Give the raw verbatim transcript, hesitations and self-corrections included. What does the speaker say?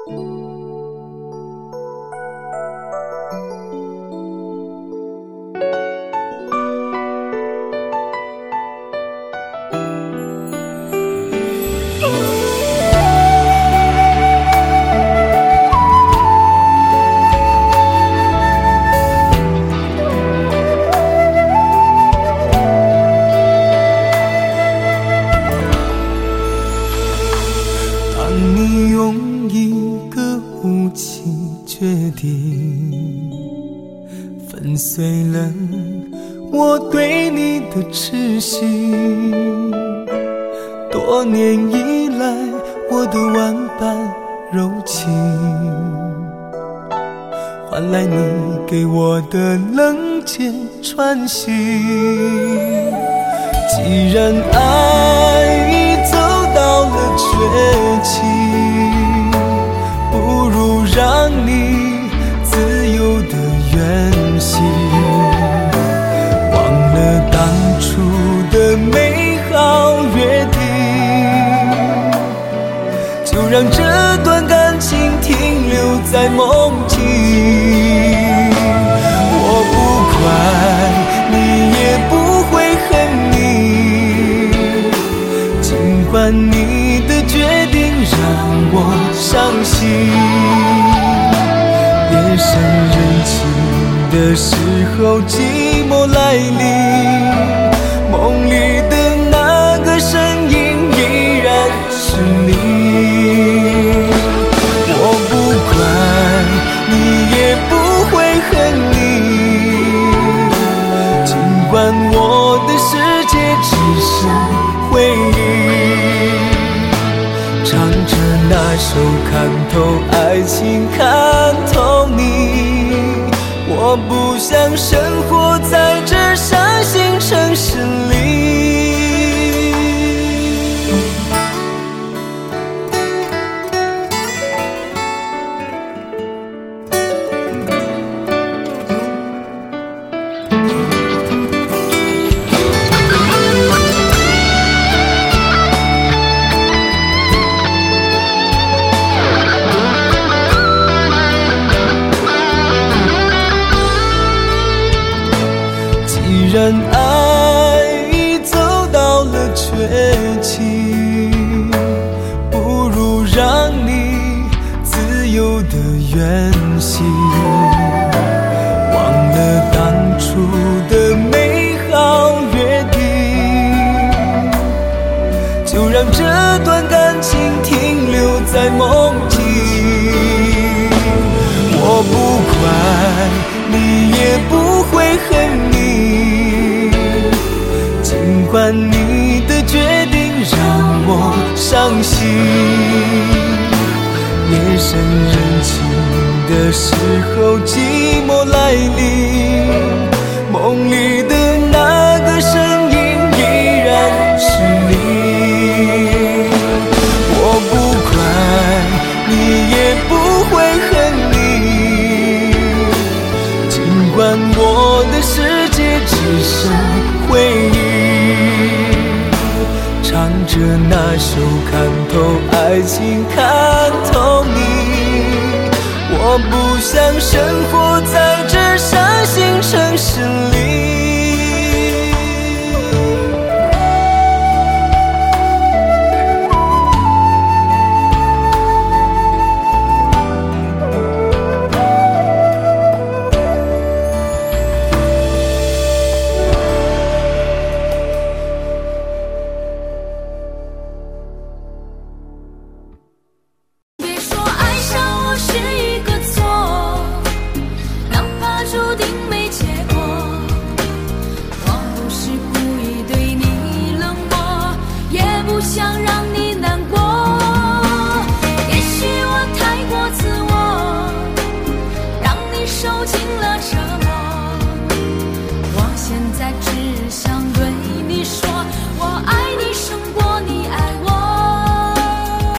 粉碎了我对你的痴心，多年以来我的万般柔情，换来你给我的冷箭穿心。既然爱已走到了绝境，不如让你自由的远行，忘了当初的美好约定，就让这段感情停留在梦境。我不怪你，也不会恨你，尽管你的决定让我伤心。夜深人静的时候，寂寞来临，梦里的那个身影依然是你。我不怪你，也不会恨你，尽管我的世界只剩回忆，唱着那首看透爱情看透你。我不想生活在这伤心城市里。既然爱已走到了绝境，不如让你自由的远行，忘了当初的美好约定，就让这段感情停留在梦境。我不怪你，也不会恨你，尽管你的决定让我伤心。夜深人静的时候，寂寞来临，梦里的那个身影依然是你。我不怪你，也不会恨你，尽管我的世界只剩回忆，唱着那首看透爱情看透你。我不想生活在这伤心城市里。 受尽了